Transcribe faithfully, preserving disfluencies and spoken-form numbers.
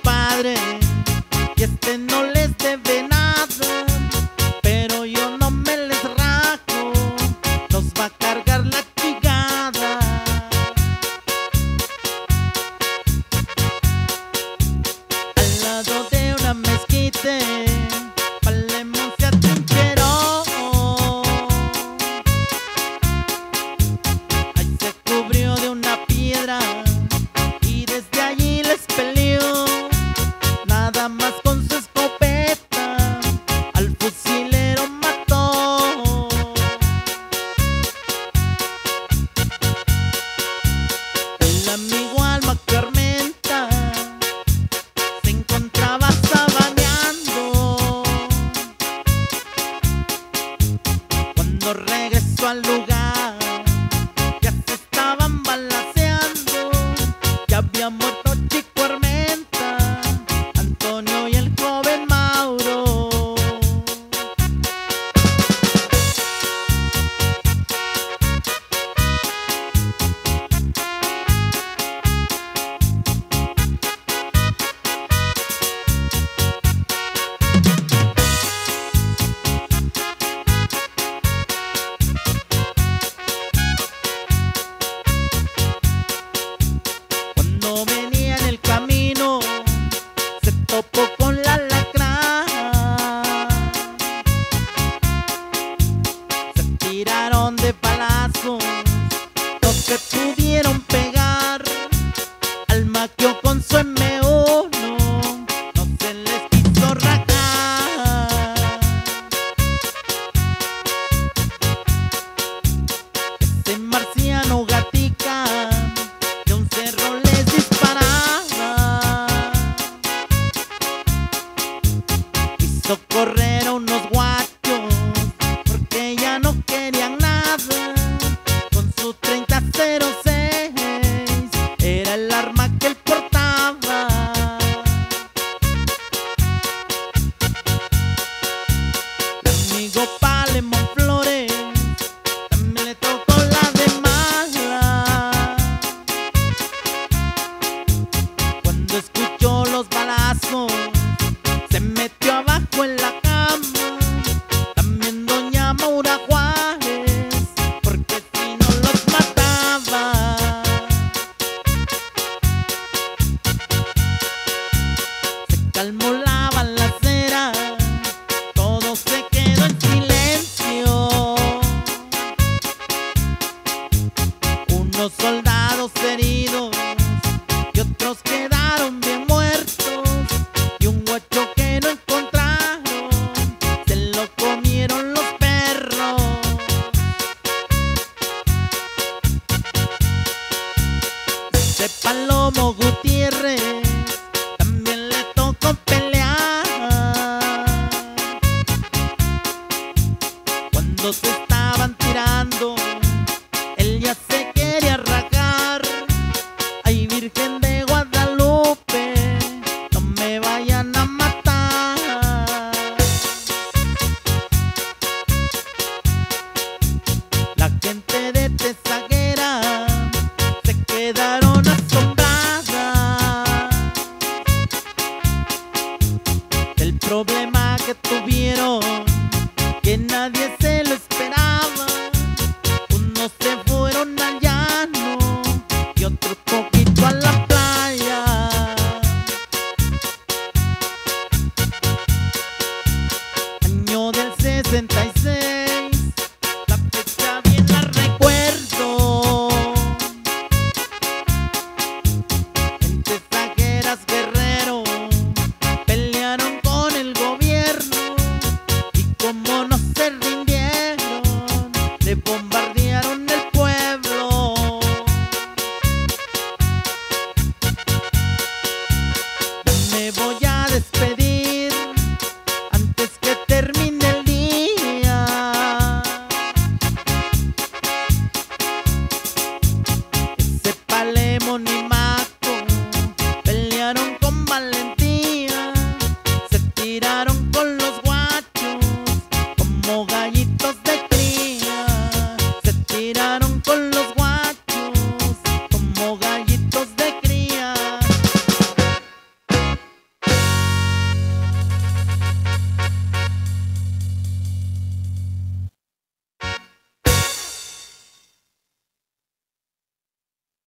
compadre y este no les debe nada, pero yo no me les rajo, nos va a cargar la chingada. Al lado de una mezquita Palemón se atrincheró, ahí se cubrió de una piedra y desde allí les peleó, nada más con su escopeta al fusilero mató. El amigo Alma Carmenta se encontraba sabaneando cuando regresó al lugar. Ya se estaban balaceando, ya había muerto Chico Armenta, Antonio y el joven Mauro. Cuando venía en el camino se topó con la alacrán, se tiraron de balazos, los que pudieron pegar. Al maquio con su eme uno no se les quiso rajar. Ese marciano Gatica de un cerro les disparaba, hizo correr a unos guachos porque ya no querían nada. Con su treinta cero seis era el arma que él portaba. El amigo Palemón Flores también le tocó la de mala cuando escuchó los balazos, se metió abajo en la cama. También doña Maura Juárez, porque si no los mataba. Se calmó la balacera, todo se quedó en silencio. Unos soldados heridos y otros quedaron bien muertos, y un guacho que no encontraron se lo comieron los perros. Ese Palomo Gutiérrez también le tocó pelear cuando se estaban tirando, él ya se quería rajar. Ay, Virgen de Guadalupe, no me vayan a matar. La gente de Tesaguera se quedaron asombradas del problema que tuvieron, que nadie se lo esperaba. Unos se fueron al llano y otros poquito a la playa. Año del sesenta